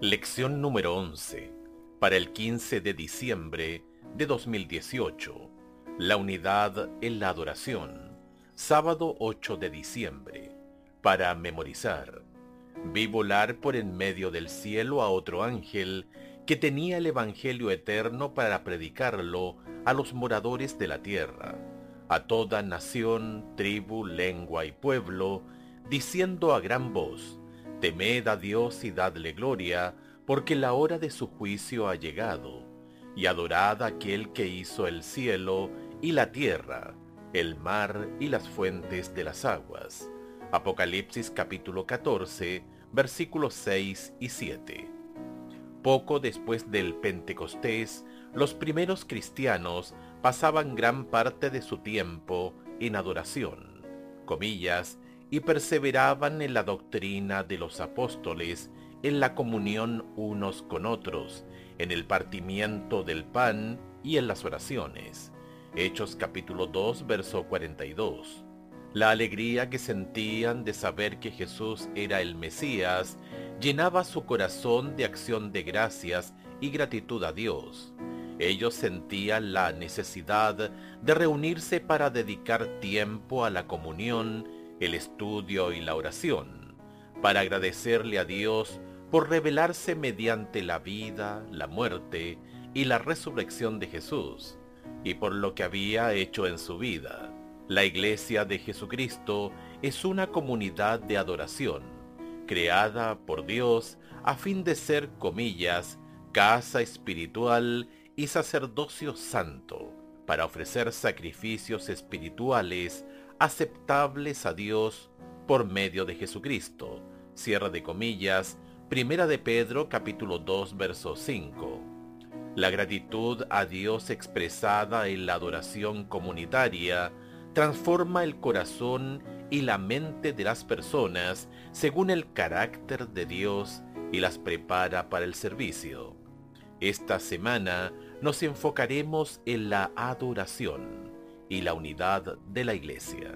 Lección número 11, para el 15 de diciembre de 2018. La unidad en la adoración. Sábado 8 de diciembre. Para memorizar. Vi volar por en medio del cielo a otro ángel que tenía el Evangelio eterno para predicarlo a los moradores de la tierra, a toda nación, tribu, lengua y pueblo, diciendo a gran voz: Temed a Dios y dadle gloria, porque la hora de su juicio ha llegado, y adorad a aquel que hizo el cielo y la tierra, el mar y las fuentes de las aguas. Apocalipsis capítulo 14, versículos 6 y 7. Poco después del Pentecostés, los primeros cristianos pasaban gran parte de su tiempo en adoración, comillas, y perseveraban en la doctrina de los apóstoles, en la comunión unos con otros, en el partimiento del pan y en las oraciones. Hechos capítulo 2, verso 42. La alegría que sentían de saber que Jesús era el Mesías llenaba su corazón de acción de gracias y gratitud a Dios. Ellos sentían la necesidad de reunirse para dedicar tiempo a la comunión, el estudio y la oración, para agradecerle a Dios por revelarse mediante la vida, la muerte y la resurrección de Jesús, y por lo que había hecho en su vida. La Iglesia de Jesucristo es una comunidad de adoración, creada por Dios a fin de ser, comillas, casa espiritual y sacerdocio santo, para ofrecer sacrificios espirituales aceptables a Dios por medio de Jesucristo. Cierre de comillas, Primera de Pedro capítulo 2 verso 5. La gratitud a Dios expresada en la adoración comunitaria transforma el corazón y la mente de las personas según el carácter de Dios y las prepara para el servicio. Esta semana nos enfocaremos en la adoración y la unidad de la Iglesia.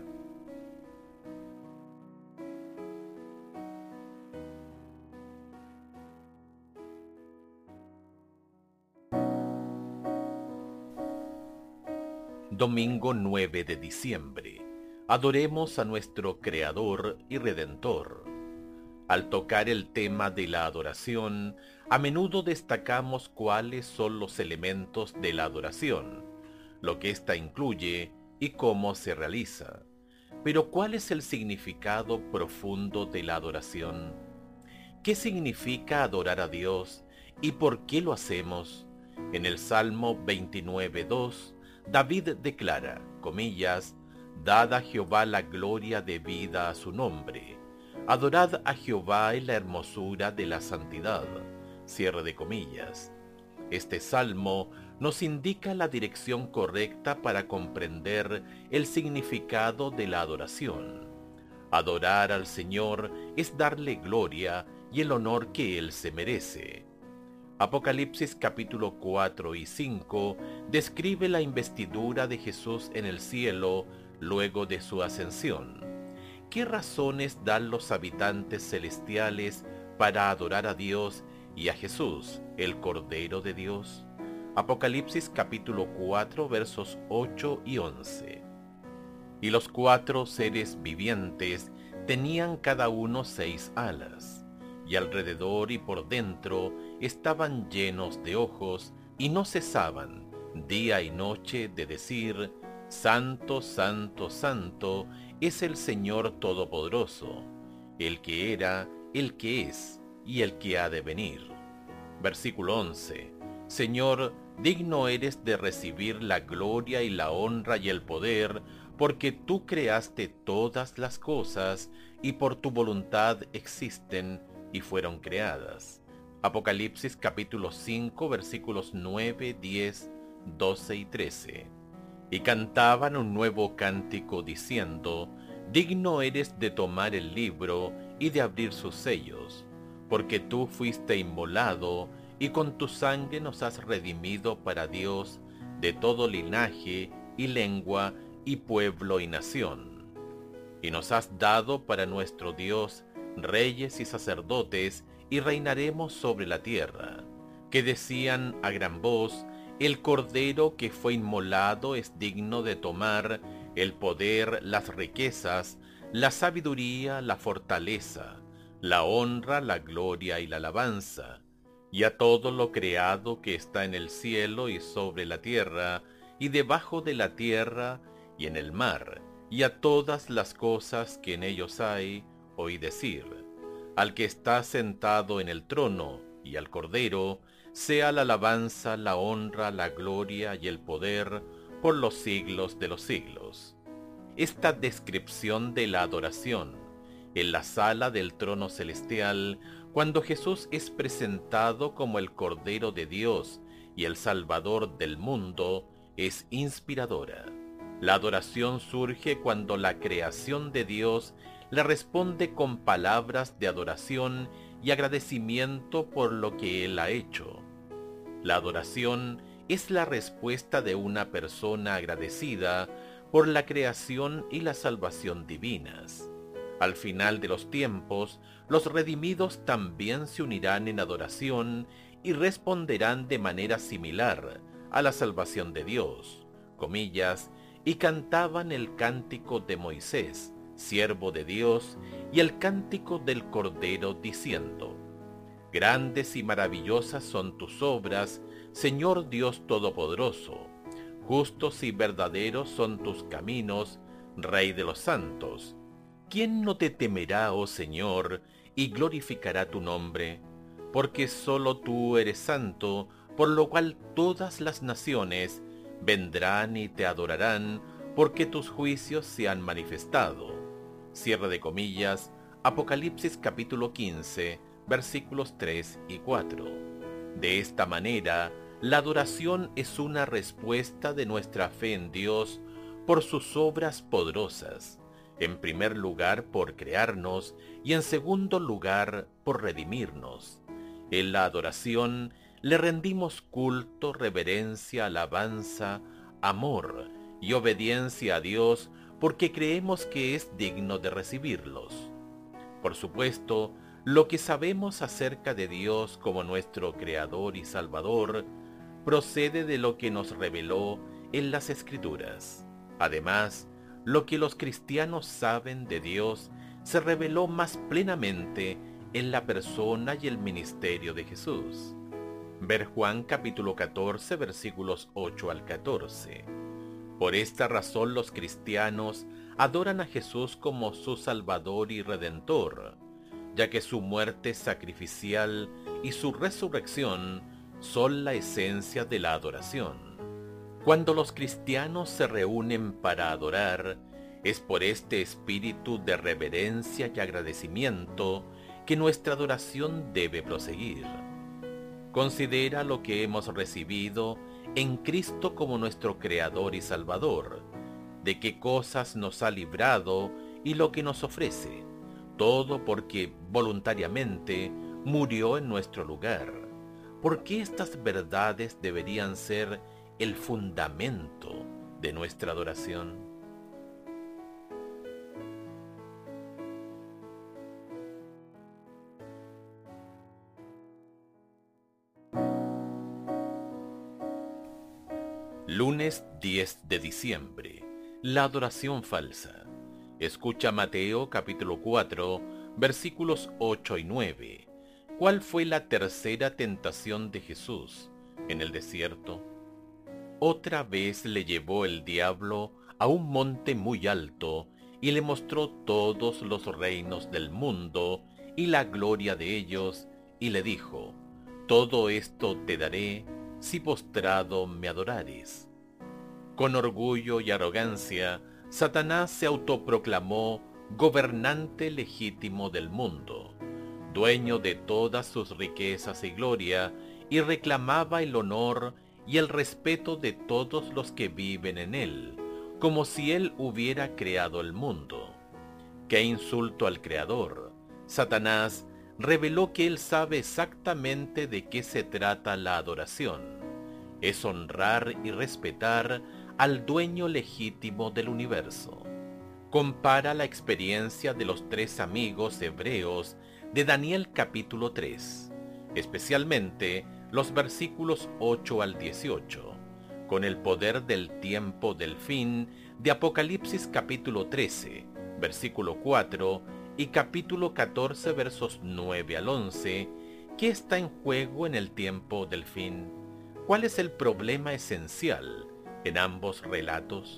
Domingo 9 de diciembre. Adoremos a nuestro Creador y Redentor. Al tocar el tema de la adoración, a menudo destacamos cuáles son los elementos de la adoración, lo que ésta incluye y cómo se realiza. Pero ¿cuál es el significado profundo de la adoración? ¿Qué significa adorar a Dios y por qué lo hacemos? En el Salmo 29:2, David declara, comillas, Dad a Jehová la gloria debida a su nombre. Adorad a Jehová en la hermosura de la santidad. Cierre de comillas. Este salmo nos indica la dirección correcta para comprender el significado de la adoración. Adorar al Señor es darle gloria y el honor que Él se merece. Apocalipsis capítulo 4 y 5 describe la investidura de Jesús en el cielo luego de su ascensión. ¿Qué razones dan los habitantes celestiales para adorar a Dios y a Jesús, el Cordero de Dios? Apocalipsis capítulo 4 versos 8 y 11. Y los 4 seres vivientes tenían cada uno 6 alas, y alrededor y por dentro estaban llenos de ojos, y no cesaban día y noche de decir: Santo, Santo, Santo es el Señor Todopoderoso, el que era, el que es y el que ha de venir. Versículo 11. Señor, digno eres de recibir la gloria y la honra y el poder, porque tú creaste todas las cosas, y por tu voluntad existen y fueron creadas. Apocalipsis capítulo 5 versículos 9, 10, 12 y 13. Y cantaban un nuevo cántico diciendo: Digno eres de tomar el libro y de abrir sus sellos, porque tú fuiste inmolado, y con tu sangre nos has redimido para Dios de todo linaje y lengua y pueblo y nación. Y nos has dado para nuestro Dios reyes y sacerdotes, y reinaremos sobre la tierra. Que decían a gran voz: el Cordero que fue inmolado es digno de tomar el poder, las riquezas, la sabiduría, la fortaleza, la honra, la gloria y la alabanza. Y a todo lo creado que está en el cielo y sobre la tierra, y debajo de la tierra, y en el mar, y a todas las cosas que en ellos hay, oí decir: al que está sentado en el trono, y al Cordero, sea la alabanza, la honra, la gloria y el poder, por los siglos de los siglos. Esta descripción de la adoración en la sala del trono celestial, cuando Jesús es presentado como el Cordero de Dios y el Salvador del mundo, es inspiradora. La adoración surge cuando la creación de Dios le responde con palabras de adoración y agradecimiento por lo que Él ha hecho. La adoración es la respuesta de una persona agradecida por la creación y la salvación divinas. Al final de los tiempos, los redimidos también se unirán en adoración y responderán de manera similar a la salvación de Dios, comillas, y cantaban el cántico de Moisés, siervo de Dios, y el cántico del Cordero, diciendo: grandes y maravillosas son tus obras, Señor Dios Todopoderoso. Justos y verdaderos son tus caminos, Rey de los santos. ¿Quién no te temerá, oh Señor, y glorificará tu nombre? Porque solo tú eres santo, por lo cual todas las naciones vendrán y te adorarán, porque tus juicios se han manifestado. Cierre de comillas, Apocalipsis capítulo 15, versículos 3 y 4. De esta manera, la adoración es una respuesta de nuestra fe en Dios por sus obras poderosas, en primer lugar por crearnos y en segundo lugar por redimirnos. En la adoración le rendimos culto, reverencia, alabanza, amor y obediencia a Dios porque creemos que es digno de recibirlos. Por supuesto, lo que sabemos acerca de Dios como nuestro Creador y Salvador procede de lo que nos reveló en las Escrituras. Además, lo que los cristianos saben de Dios se reveló más plenamente en la persona y el ministerio de Jesús. Ver Juan capítulo 14 versículos 8 al 14. Por esta razón los cristianos adoran a Jesús como su Salvador y Redentor, ya que su muerte sacrificial y su resurrección son la esencia de la adoración. Cuando los cristianos se reúnen para adorar, es por este espíritu de reverencia y agradecimiento que nuestra adoración debe proseguir. Considera lo que hemos recibido en Cristo como nuestro Creador y Salvador, de qué cosas nos ha librado y lo que nos ofrece, todo porque voluntariamente murió en nuestro lugar. ¿Por qué estas verdades deberían ser el fundamento de nuestra adoración? Lunes 10 de diciembre. La adoración falsa. Escucha Mateo capítulo 4, versículos 8 y 9. ¿Cuál fue la tercera tentación de Jesús en el desierto? Otra vez le llevó el diablo a un monte muy alto y le mostró todos los reinos del mundo y la gloria de ellos, y le dijo: todo esto te daré si postrado me adorares. Con orgullo y arrogancia, Satanás se autoproclamó gobernante legítimo del mundo, dueño de todas sus riquezas y gloria, y reclamaba el honor y el respeto de todos los que viven en él, como si él hubiera creado el mundo. ¡Qué insulto al Creador! Satanás reveló que él sabe exactamente de qué se trata la adoración. Es honrar y respetar al dueño legítimo del universo. compara la experiencia de los tres amigos hebreos de Daniel capítulo 3, especialmente los versículos 8 al 18, con el poder del tiempo del fin de Apocalipsis capítulo 13, versículo 4 y capítulo 14, versos 9 al 11, ¿qué está en juego en el tiempo del fin? ¿Cuál es el problema esencial en ambos relatos?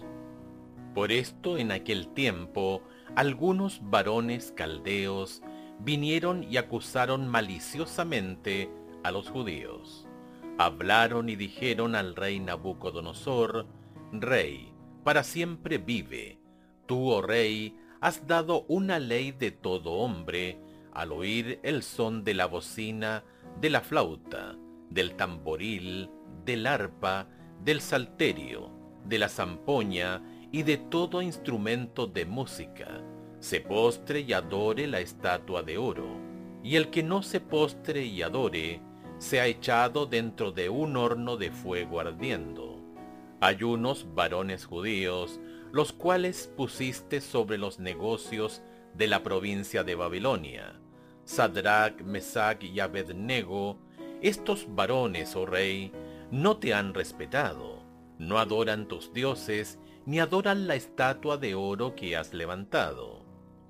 Por esto en aquel tiempo algunos varones caldeos vinieron y acusaron maliciosamente a los judíos. Hablaron y dijeron al rey Nabucodonosor: Rey, para siempre vive. Tú, oh rey, has dado una ley de todo hombre al oír el son de la bocina, de la flauta, del tamboril, del arpa, del salterio, de la zampoña y de todo instrumento de música, se postre y adore la estatua de oro, y el que no se postre y adore, sea echado dentro de un horno de fuego ardiendo. Hay unos varones judíos, los cuales pusiste sobre los negocios de la provincia de Babilonia, Sadrach, Mesach y Abednego. Estos varones, oh rey, no te han respetado, no adoran tus dioses, ni adoran la estatua de oro que has levantado.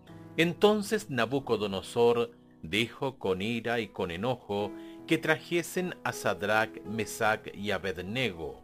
Entonces Nabucodonosor dijo con ira y con enojo que trajesen a Sadrach, Mesach y Abednego.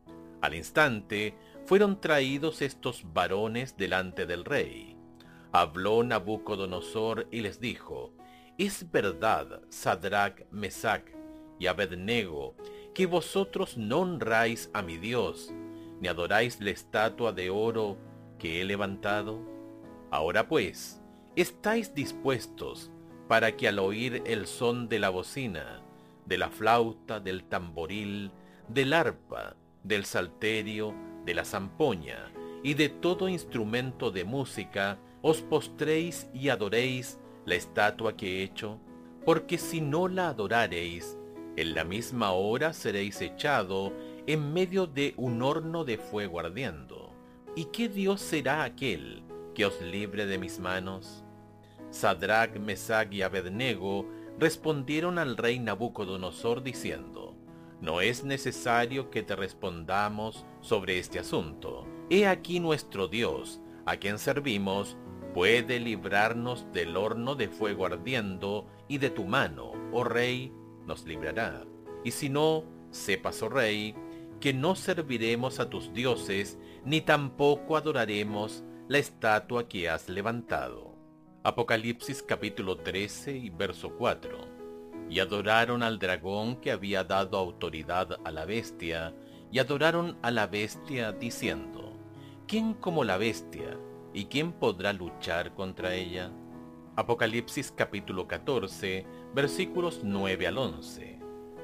Al instante fueron traídos estos varones delante del rey. Habló Nabucodonosor y les dijo: Es verdad, Sadrach, Mesach y Abednego, que vosotros no honráis a mi Dios, ni adoráis la estatua de oro que he levantado. Ahora pues, ¿estáis dispuestos para que al oír el son de la bocina, de la flauta, del tamboril, del arpa, del salterio, de la zampoña y de todo instrumento de música, os postréis y adoréis la estatua que he hecho? Porque si no la adorareis, en la misma hora seréis echado en medio de un horno de fuego ardiendo. ¿Y qué Dios será aquel que os libre de mis manos? Sadrach, Mesach y Abednego respondieron al rey Nabucodonosor diciendo: No es necesario que te respondamos sobre este asunto. He aquí nuestro Dios, a quien servimos, puede librarnos del horno de fuego ardiendo, y de tu mano, oh rey, nos librará. Y si no, sepas, oh rey, que no serviremos a tus dioses, ni tampoco adoraremos la estatua que has levantado. Apocalipsis capítulo 13 y verso 4. Y adoraron al dragón que había dado autoridad a la bestia, y adoraron a la bestia diciendo: ¿Quién como la bestia? ¿Y quién podrá luchar contra ella? Apocalipsis capítulo 14, versículos 9 al 11.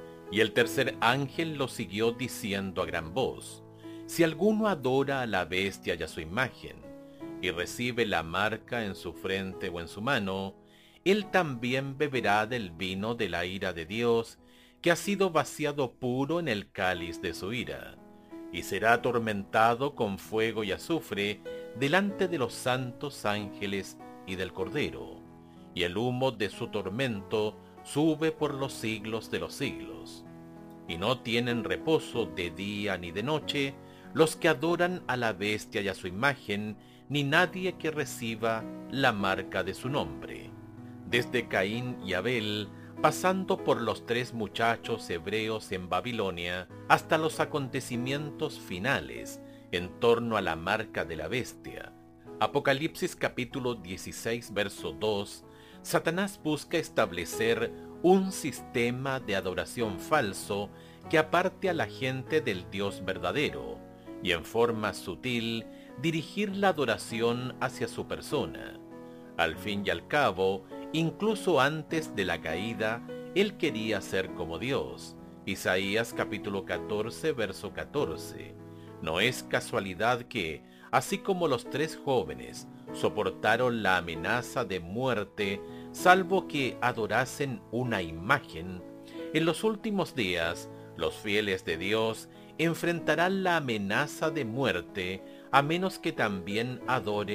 Y el tercer ángel lo siguió diciendo a gran voz: Si alguno adora a la bestia y a su imagen, y recibe la marca en su frente o en su mano, él también beberá del vino de la ira de Dios, que ha sido vaciado puro en el cáliz de su ira, y será atormentado con fuego y azufre delante de los santos ángeles y del Cordero, y el humo de su tormento sube por los siglos de los siglos. Y no tienen reposo de día ni de noche los que adoran a la bestia y a su imagen, ni nadie que reciba la marca de su nombre. Desde Caín y Abel, pasando por los tres muchachos hebreos en Babilonia, hasta los acontecimientos finales en torno a la marca de la bestia. Apocalipsis capítulo 16, verso 2, Satanás busca establecer un sistema de adoración falso que aparte a la gente del Dios verdadero, y en forma sutil dirigir la adoración hacia su persona. Al fin y al cabo, incluso antes de la caída, él quería ser como Dios. Isaías capítulo 14, verso 14. No es casualidad que, así como los tres jóvenes soportaron la amenaza de muerte, salvo que adorasen una imagen, en los últimos días, los fieles de Dios enfrentarán la amenaza de muerte, a menos que también adoren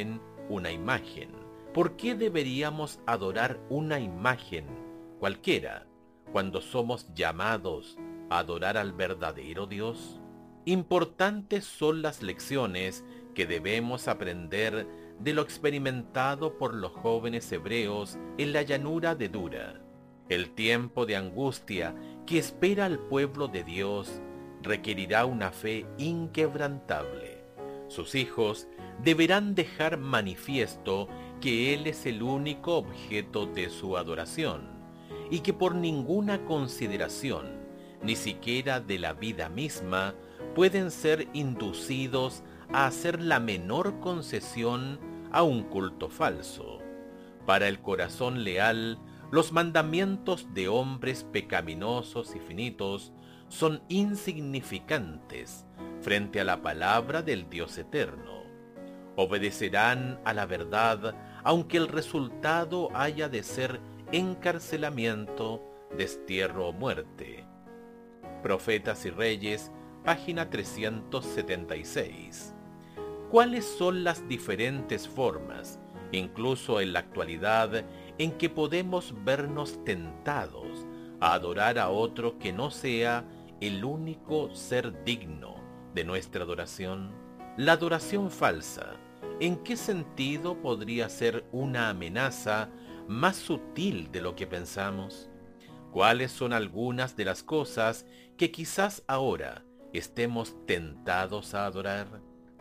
una imagen. ¿Por qué deberíamos adorar una imagen cualquiera cuando somos llamados a adorar al verdadero Dios? Importantes son las lecciones que debemos aprender de lo experimentado por los jóvenes hebreos en la llanura de Dura. El tiempo de angustia que espera al pueblo de Dios requerirá una fe inquebrantable. Sus hijos deberán dejar manifiesto que Él es el único objeto de su adoración y que por ninguna consideración, ni siquiera de la vida misma, pueden ser inducidos a hacer la menor concesión a un culto falso. Para el corazón leal, los mandamientos de hombres pecaminosos y finitos son insignificantes frente a la palabra del Dios eterno. Obedecerán a la verdad, aunque el resultado haya de ser encarcelamiento, destierro o muerte. Profetas y Reyes, página 376. ¿Cuáles son las diferentes formas, incluso en la actualidad, en que podemos vernos tentados a adorar a otro que no sea el único ser digno de nuestra adoración? La adoración falsa, ¿en qué sentido podría ser una amenaza más sutil de lo que pensamos? ¿Cuáles son algunas de las cosas que quizás ahora estemos tentados a adorar?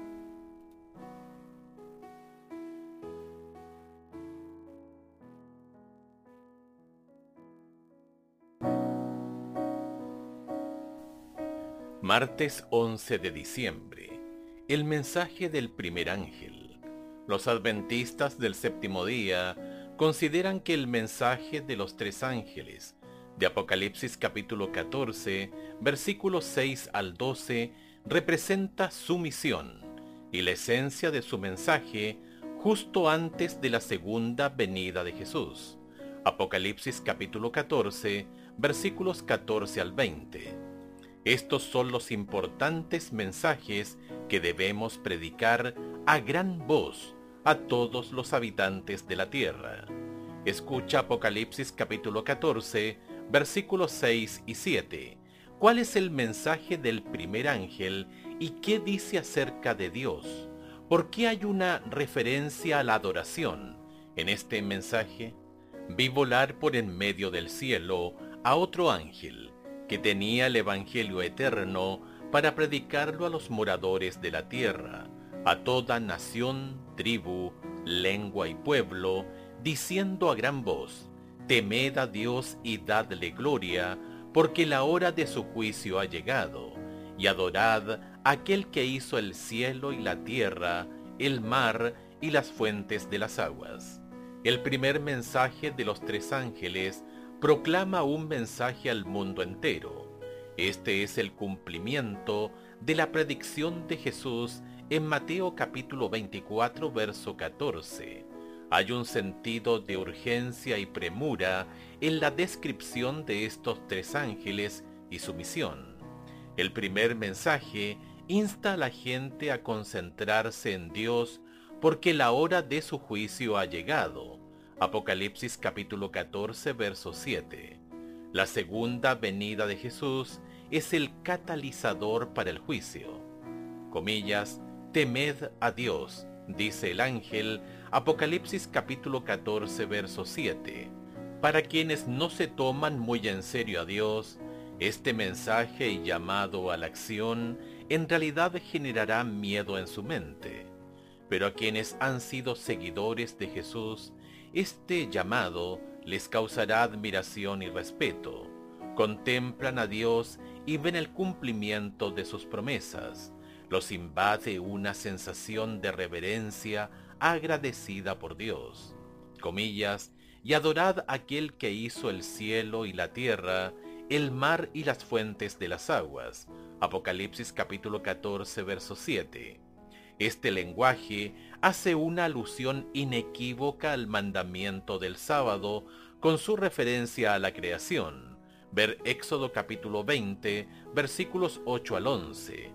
Martes 11 de diciembre. El mensaje del primer ángel. Los adventistas del séptimo día consideran que el mensaje de los tres ángeles de Apocalipsis capítulo 14, versículos 6 al 12, representa su misión y la esencia de su mensaje justo antes de la segunda venida de Jesús. Apocalipsis capítulo 14, versículos 14 al 20. Estos son los importantes mensajes que debemos predicar a gran voz a todos los habitantes de la tierra. Escucha Apocalipsis capítulo 14, versículos 6 y 7. ¿Cuál es el mensaje del primer ángel y qué dice acerca de Dios? ¿Por qué hay una referencia a la adoración en este mensaje? Vi volar por en medio del cielo a otro ángel que tenía el Evangelio eterno para predicarlo a los moradores de la tierra, a toda nación, tribu, lengua y pueblo, diciendo a gran voz: temed a Dios y dadle gloria, porque la hora de su juicio ha llegado, y adorad a aquel que hizo el cielo y la tierra, el mar y las fuentes de las aguas. El primer mensaje de los tres ángeles proclama un mensaje al mundo entero. Este es el cumplimiento de la predicción de Jesús en Mateo capítulo 24, verso 14. Hay un sentido de urgencia y premura en la descripción de estos tres ángeles y su misión. El primer mensaje insta a la gente a concentrarse en Dios porque la hora de su juicio ha llegado. Apocalipsis capítulo 14, verso 7. La segunda venida de Jesús es el catalizador para el juicio. Comillas, temed a Dios, dice el ángel, Apocalipsis capítulo 14, verso 7. Para quienes no se toman muy en serio a Dios, este mensaje y llamado a la acción en realidad generará miedo en su mente. Pero a quienes han sido seguidores de Jesús, este llamado les causará admiración y respeto. Contemplan a Dios y ven el cumplimiento de sus promesas. Los invade una sensación de reverencia agradecida por Dios. Comillas, y adorad a aquel que hizo el cielo y la tierra, el mar y las fuentes de las aguas. Apocalipsis capítulo 14, verso 7. Este lenguaje hace una alusión inequívoca al mandamiento del sábado con su referencia a la creación. Ver Éxodo capítulo 20, versículos 8 al 11.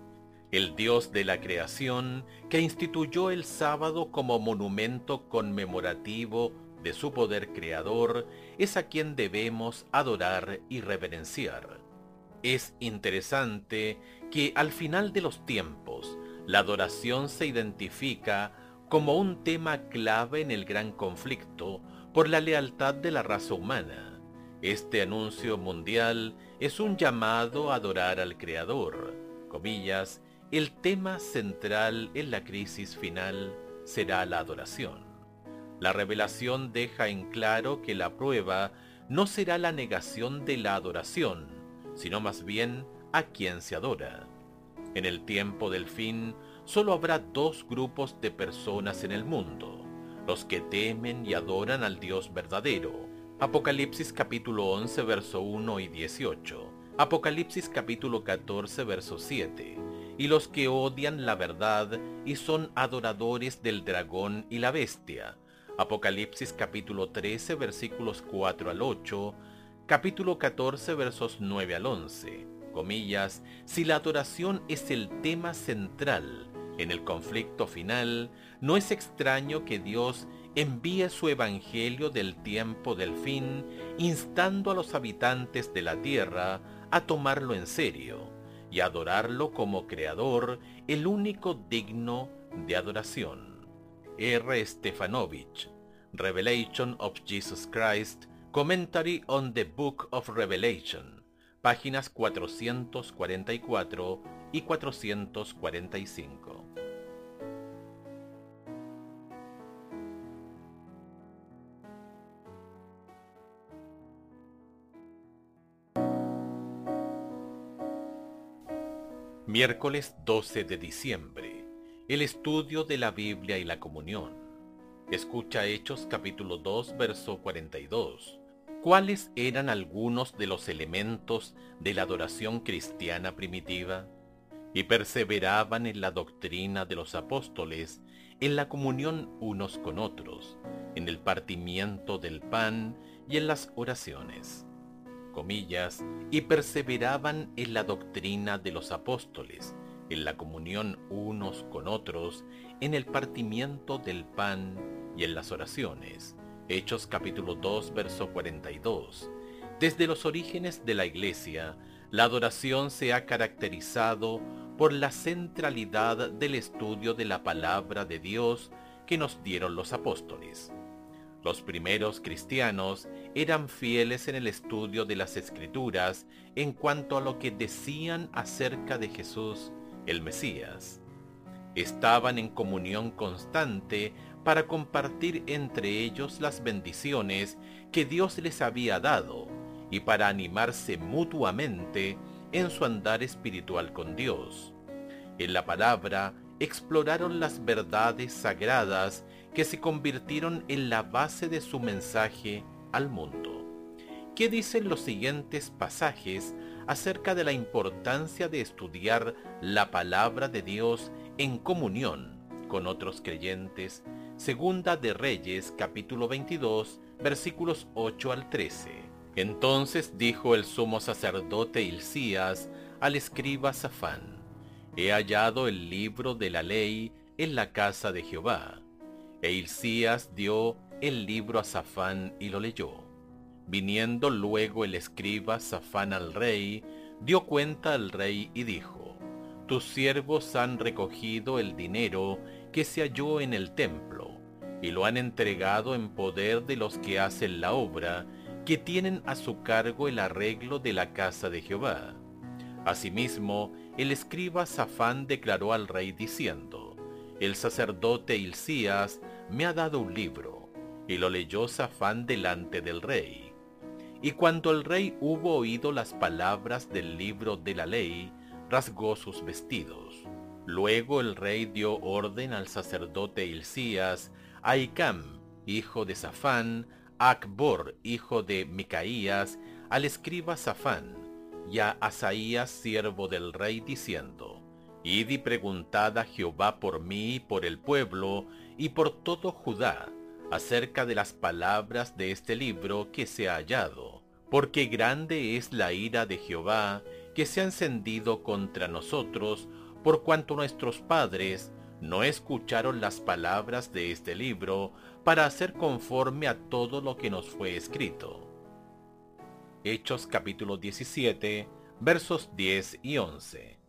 El Dios de la creación, que instituyó el sábado como monumento conmemorativo de su poder creador, es a quien debemos adorar y reverenciar. Es interesante que al final de los tiempos, la adoración se identifica como un tema clave en el gran conflicto por la lealtad de la raza humana. Este anuncio mundial es un llamado a adorar al Creador. Comillas, el tema central en la crisis final será la adoración. La revelación deja en claro que la prueba no será la negación de la adoración, sino más bien a quien se adora. En el tiempo del fin, solo habrá dos grupos de personas en el mundo: los que temen y adoran al Dios verdadero. Apocalipsis capítulo 11, verso 1 y 18. Apocalipsis capítulo 14, verso 7. Y los que odian la verdad y son adoradores del dragón y la bestia. Apocalipsis capítulo 13, versículos 4 al 8. Capítulo 14, versos 9 al 11. Comillas, si la adoración es el tema central en el conflicto final, no es extraño que Dios envíe su evangelio del tiempo del fin, instando a los habitantes de la tierra a tomarlo en serio y adorarlo como creador, el único digno de adoración. R. Stefanovich, Revelation of Jesus Christ, Commentary on the Book of Revelation, páginas 444 y 445. Miércoles 12 de diciembre. El estudio de la Biblia y la comunión. Escucha Hechos capítulo 2, verso 42. ¿Cuáles eran algunos de los elementos de la adoración cristiana primitiva? Y perseveraban en la doctrina de los apóstoles, en la comunión unos con otros, en el partimiento del pan y en las oraciones. Comillas, y perseveraban en la doctrina de los apóstoles, en la comunión unos con otros, en el partimiento del pan y en las oraciones. Hechos capítulo 2, verso 42. Desde los orígenes de la Iglesia, la adoración se ha caracterizado por la centralidad del estudio de la palabra de Dios que nos dieron los apóstoles. Los primeros cristianos eran fieles en el estudio de las Escrituras en cuanto a lo que decían acerca de Jesús, el Mesías. Estaban en comunión constante para compartir entre ellos las bendiciones que Dios les había dado y para animarse mutuamente en su andar espiritual con Dios. En la palabra exploraron las verdades sagradas que se convirtieron en la base de su mensaje al mundo. ¿Qué dicen los siguientes pasajes acerca de la importancia de estudiar la palabra de Dios en comunión con otros creyentes? Segunda de Reyes, capítulo 22, versículos 8 al 13. Entonces dijo el sumo sacerdote Hilcías al escriba Safán: He hallado el libro de la ley en la casa de Jehová. E Hilcías dio el libro a Safán y lo leyó. Viniendo luego el escriba Safán al rey, dio cuenta al rey y dijo: Tus siervos han recogido el dinero que se halló en el templo, y lo han entregado en poder de los que hacen la obra, que tienen a su cargo el arreglo de la casa de Jehová. Asimismo, el escriba Safán declaró al rey diciendo: El sacerdote Hilcías me ha dado un libro. Y lo leyó Safán delante del rey. Y cuando el rey hubo oído las palabras del libro de la ley, rasgó sus vestidos. Luego el rey dio orden al sacerdote Hilcías, a Hicam, hijo de Safán, a Acbor, hijo de Micaías, al escriba Safán, y a Asaías, siervo del rey, diciendo: Id y preguntad a Jehová por mí y por el pueblo y por todo Judá acerca de las palabras de este libro que se ha hallado, porque grande es la ira de Jehová que se ha encendido contra nosotros por cuanto nuestros padres no escucharon las palabras de este libro para hacer conforme a todo lo que nos fue escrito. Hechos capítulo 17, versos 10 y 11.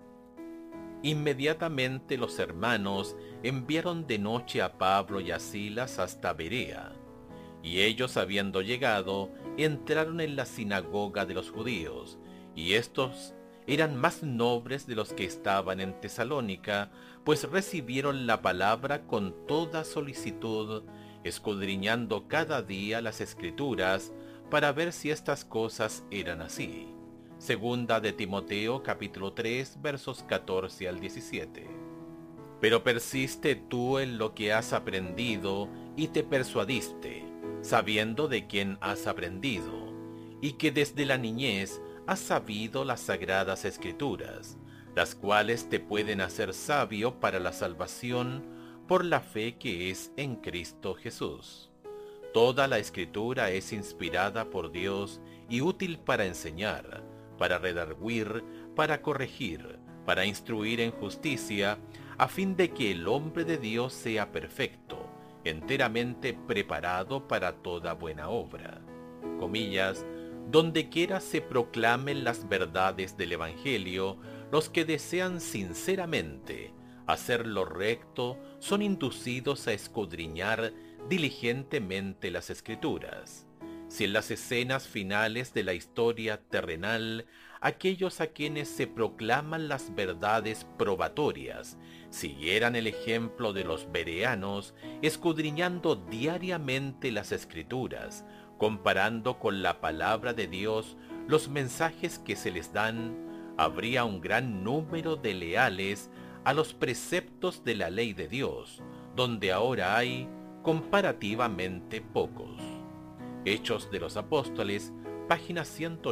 Inmediatamente los hermanos enviaron de noche a Pablo y a Silas hasta Berea, y ellos habiendo llegado, entraron en la sinagoga de los judíos, y estos eran más nobles de los que estaban en Tesalónica, pues recibieron la palabra con toda solicitud, escudriñando cada día las Escrituras, para ver si estas cosas eran así. Segunda de Timoteo capítulo 3 versos 14 al 17. Pero persiste tú en lo que has aprendido y te persuadiste, sabiendo de quién has aprendido, y que desde la niñez has sabido las sagradas Escrituras, las cuales te pueden hacer sabio para la salvación por la fe que es en Cristo Jesús. Toda la Escritura es inspirada por Dios y útil para enseñar, para redarguir, para corregir, para instruir en justicia, a fin de que el hombre de Dios sea perfecto, enteramente preparado para toda buena obra. Comillas, donde quiera se proclamen las verdades del Evangelio, los que desean sinceramente hacer lo recto son inducidos a escudriñar diligentemente las Escrituras. Si en las escenas finales de la historia terrenal, aquellos a quienes se proclaman las verdades probatorias siguieran el ejemplo de los bereanos, escudriñando diariamente las Escrituras, comparando con la palabra de Dios los mensajes que se les dan, habría un gran número de leales a los preceptos de la ley de Dios, donde ahora hay comparativamente pocos. Hechos de los Apóstoles, páginas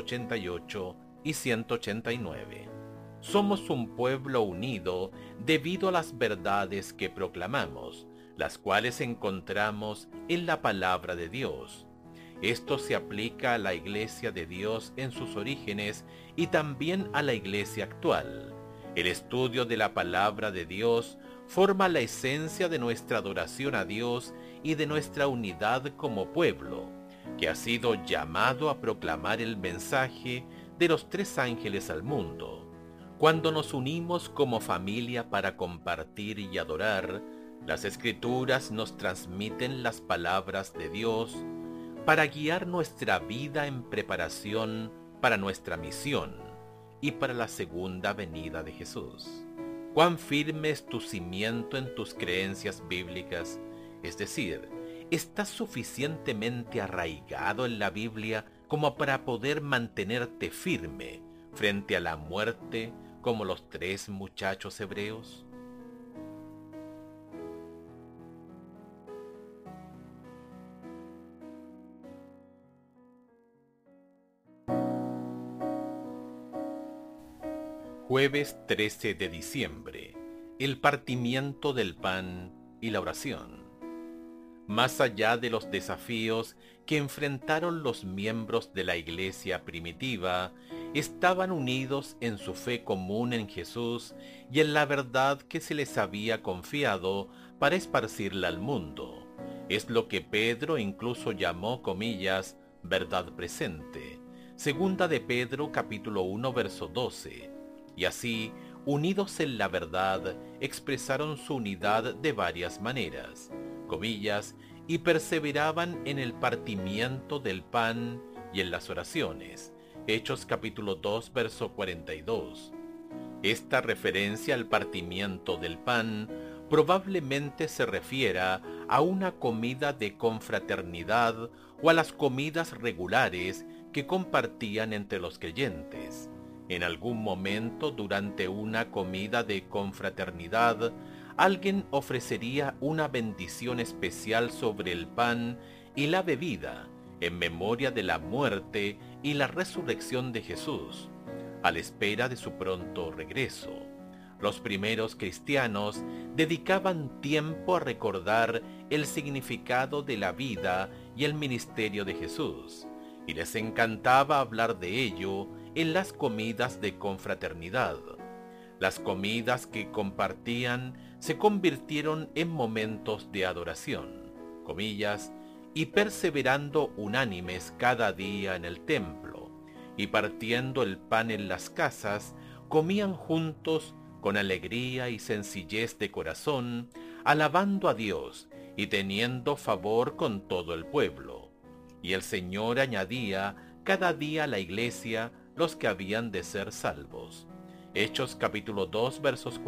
188 y 189. Somos un pueblo unido debido a las verdades que proclamamos, las cuales encontramos en la palabra de Dios. Esto se aplica a la Iglesia de Dios en sus orígenes y también a la Iglesia actual. El estudio de la palabra de Dios forma la esencia de nuestra adoración a Dios y de nuestra unidad como pueblo, que ha sido llamado a proclamar el mensaje de los tres ángeles al mundo. Cuando nos unimos como familia para compartir y adorar, las Escrituras nos transmiten las palabras de Dios para guiar nuestra vida en preparación para nuestra misión y para la segunda venida de Jesús. Cuán firme es tu cimiento en tus creencias bíblicas, es decir, ¿estás suficientemente arraigado en la Biblia como para poder mantenerte firme frente a la muerte como los tres muchachos hebreos? Jueves 13 de diciembre, el partimiento del pan y la oración. Más allá de los desafíos que enfrentaron los miembros de la iglesia primitiva, estaban unidos en su fe común en Jesús y en la verdad que se les había confiado para esparcirla al mundo. Es lo que Pedro incluso llamó, comillas, verdad presente. Segunda de Pedro capítulo 1 verso 12. Y así, unidos en la verdad, expresaron su unidad de varias maneras, comillas, y perseveraban en el partimiento del pan y en las oraciones. Hechos capítulo 2, verso 42. Esta referencia al partimiento del pan probablemente se refiera a una comida de confraternidad o a las comidas regulares que compartían entre los creyentes. En algún momento durante una comida de confraternidad, alguien ofrecería una bendición especial sobre el pan y la bebida, en memoria de la muerte y la resurrección de Jesús, a la espera de su pronto regreso. Los primeros cristianos dedicaban tiempo a recordar el significado de la vida y el ministerio de Jesús, y les encantaba hablar de ello en las comidas de confraternidad. Las comidas que compartían se convirtieron en momentos de adoración, comillas, y perseverando unánimes cada día en el templo, y partiendo el pan en las casas, comían juntos con alegría y sencillez de corazón, alabando a Dios y teniendo favor con todo el pueblo. Y el Señor añadía cada día a la iglesia los que habían de ser salvos. Hechos capítulo 2 versos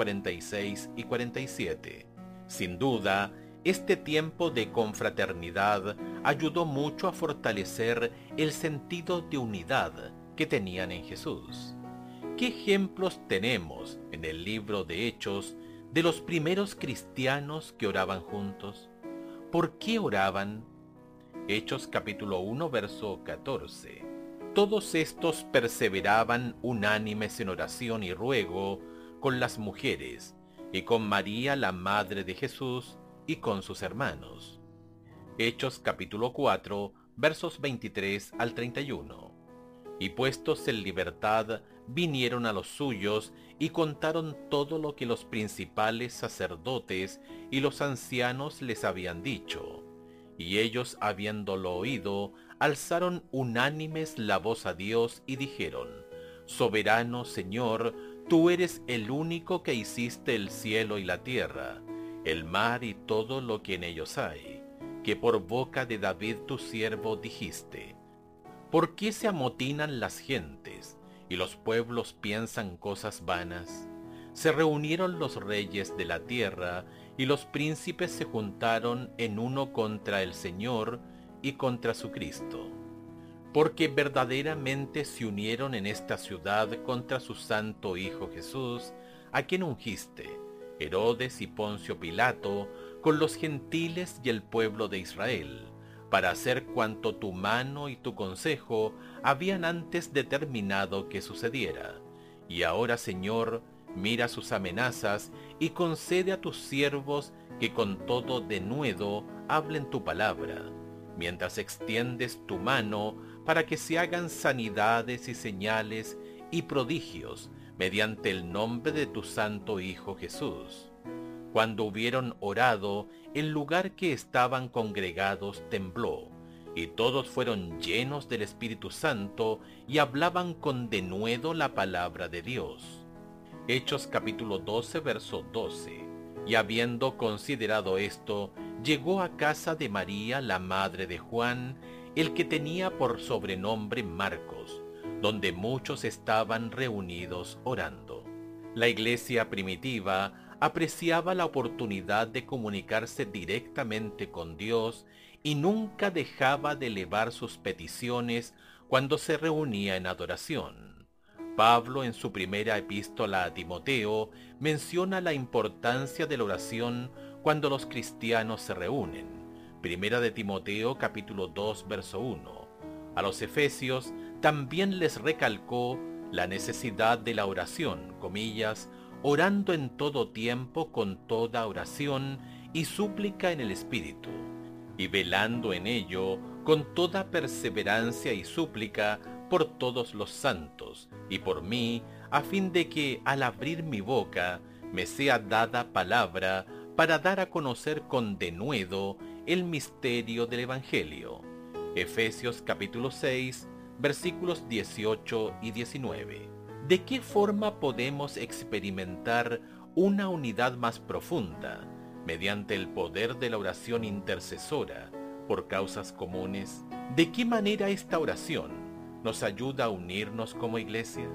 46 y 47. Sin duda, este tiempo de confraternidad ayudó mucho a fortalecer el sentido de unidad que tenían en Jesús. ¿Qué ejemplos tenemos en el libro de Hechos de los primeros cristianos que oraban juntos? ¿Por qué oraban? Hechos capítulo 1 verso 14. Todos estos perseveraban unánimes en oración y ruego con las mujeres y con María la madre de Jesús y con sus hermanos. Hechos capítulo 4 versos 23 al 31. Y puestos en libertad, vinieron a los suyos y contaron todo lo que los principales sacerdotes y los ancianos les habían dicho. Y ellos, habiéndolo oído, alzaron unánimes la voz a Dios y dijeron: Soberano Señor, tú eres el único que hiciste el cielo y la tierra, el mar y todo lo que en ellos hay, que por boca de David tu siervo dijiste: ¿Por qué se amotinan las gentes y los pueblos piensan cosas vanas? Se reunieron los reyes de la tierra y los príncipes se juntaron en uno contra el Señor y contra su Cristo. Porque verdaderamente se unieron en esta ciudad contra su santo Hijo Jesús, a quien ungiste, Herodes y Poncio Pilato, con los gentiles y el pueblo de Israel, para hacer cuanto tu mano y tu consejo habían antes determinado que sucediera. Y ahora, Señor, mira sus amenazas y concede a tus siervos que con todo denuedo hablen tu palabra, mientras extiendes tu mano para que se hagan sanidades y señales y prodigios mediante el nombre de tu santo Hijo Jesús. Cuando hubieron orado, el lugar que estaban congregados tembló, y todos fueron llenos del Espíritu Santo y hablaban con denuedo la palabra de Dios. Hechos capítulo 12 verso 12. Y habiendo considerado esto, llegó a casa de María, la madre de Juan, el que tenía por sobrenombre Marcos, donde muchos estaban reunidos orando. La iglesia primitiva apreciaba la oportunidad de comunicarse directamente con Dios y nunca dejaba de elevar sus peticiones cuando se reunía en adoración. Pablo, en su primera epístola a Timoteo, menciona la importancia de la oración cuando los cristianos se reúnen. Primera de Timoteo capítulo 2 verso 1. A los efesios también les recalcó la necesidad de la oración, comillas, orando en todo tiempo con toda oración y súplica en el Espíritu, y velando en ello con toda perseverancia y súplica por todos los santos, y por mí, a fin de que al abrir mi boca me sea dada palabra para dar a conocer con denuedo el misterio del Evangelio. Efesios capítulo 6, versículos 18 y 19. ¿De qué forma podemos experimentar una unidad más profunda mediante el poder de la oración intercesora por causas comunes? ¿De qué manera esta oración nos ayuda a unirnos como iglesia?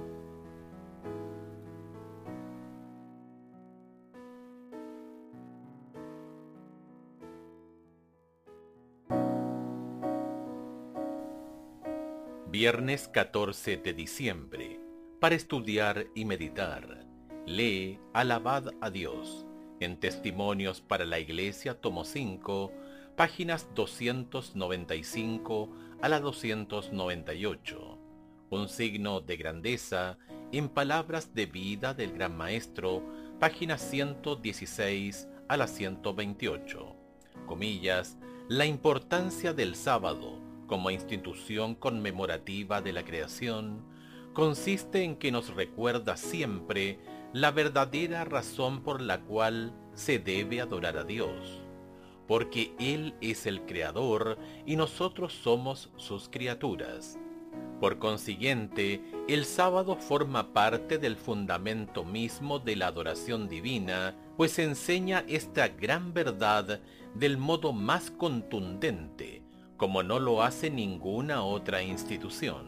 Viernes 14 de diciembre. Para estudiar y meditar, lee Alabad a Dios en Testimonios para la Iglesia, tomo 5, páginas 295 a la 298. Un signo de grandeza en Palabras de vida del Gran Maestro, páginas 116 a la 128. Comillas, la importancia del sábado como institución conmemorativa de la creación consiste en que nos recuerda siempre la verdadera razón por la cual se debe adorar a Dios, porque Él es el Creador y nosotros somos sus criaturas. Por consiguiente, el sábado forma parte del fundamento mismo de la adoración divina, pues enseña esta gran verdad del modo más contundente, como no lo hace ninguna otra institución.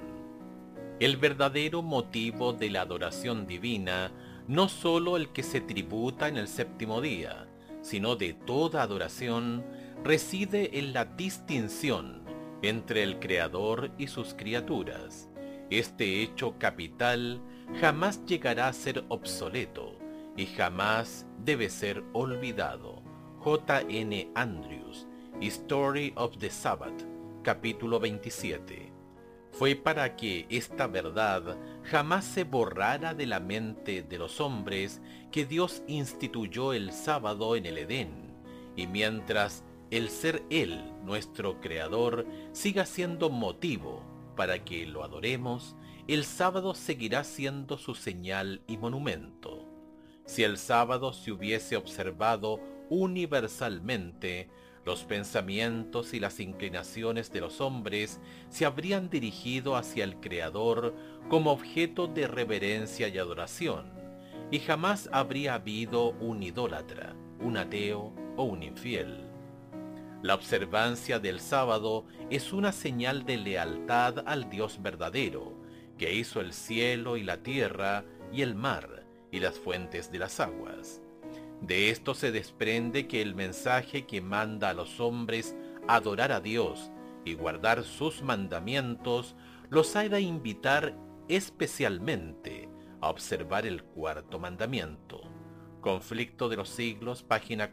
El verdadero motivo de la adoración divina, no sólo el que se tributa en el séptimo día, sino de toda adoración, reside en la distinción entre el Creador y sus criaturas. Este hecho capital jamás llegará a ser obsoleto y jamás debe ser olvidado. J. N. Andrews, History of the Sabbath, capítulo 27. Fue para que esta verdad jamás se borrara de la mente de los hombres que Dios instituyó el sábado en el Edén, y mientras el ser Él, nuestro Creador, siga siendo motivo para que lo adoremos, el sábado seguirá siendo su señal y monumento. Si el sábado se hubiese observado universalmente, los pensamientos y las inclinaciones de los hombres se habrían dirigido hacia el Creador como objeto de reverencia y adoración, y jamás habría habido un idólatra, un ateo o un infiel. La observancia del sábado es una señal de lealtad al Dios verdadero, que hizo el cielo y la tierra y el mar y las fuentes de las aguas. De esto se desprende que el mensaje que manda a los hombres adorar a Dios y guardar sus mandamientos los ha de invitar especialmente a observar el cuarto mandamiento. Conflicto de los Siglos, página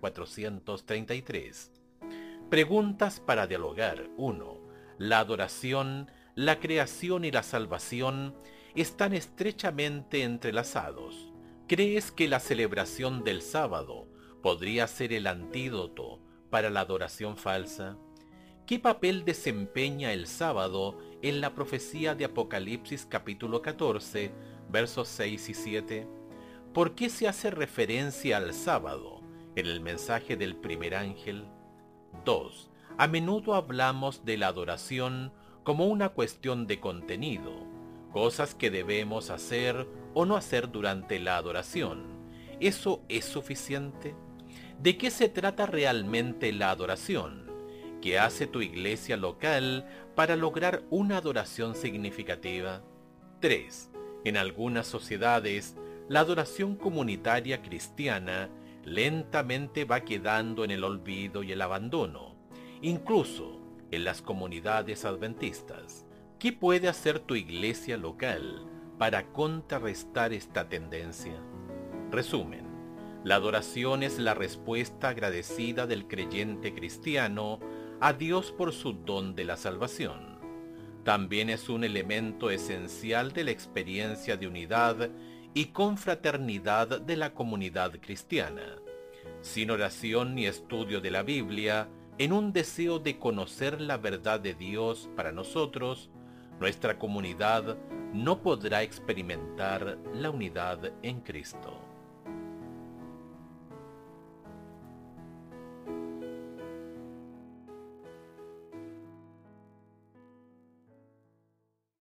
433. Preguntas para dialogar. 1. La adoración, la creación y la salvación están estrechamente entrelazados. ¿Crees que la celebración del sábado podría ser el antídoto para la adoración falsa? ¿Qué papel desempeña el sábado en la profecía de Apocalipsis capítulo 14, versos 6 y 7? ¿Por qué se hace referencia al sábado en el mensaje del primer ángel? 2. A menudo hablamos de la adoración como una cuestión de contenido, cosas que debemos hacer o no hacer durante la adoración. ¿Eso es suficiente? ¿De qué se trata realmente la adoración? ¿Qué hace tu iglesia local para lograr una adoración significativa? 3. En algunas sociedades, la adoración comunitaria cristiana lentamente va quedando en el olvido y el abandono, incluso en las comunidades adventistas. ¿Qué puede hacer tu iglesia local para contrarrestar esta tendencia? Resumen: la adoración es la respuesta agradecida del creyente cristiano a Dios por su don de la salvación. También es un elemento esencial de la experiencia de unidad y confraternidad de la comunidad cristiana. Sin oración ni estudio de la Biblia, en un deseo de conocer la verdad de Dios para nosotros, nuestra comunidad no podrá experimentar la unidad en Cristo.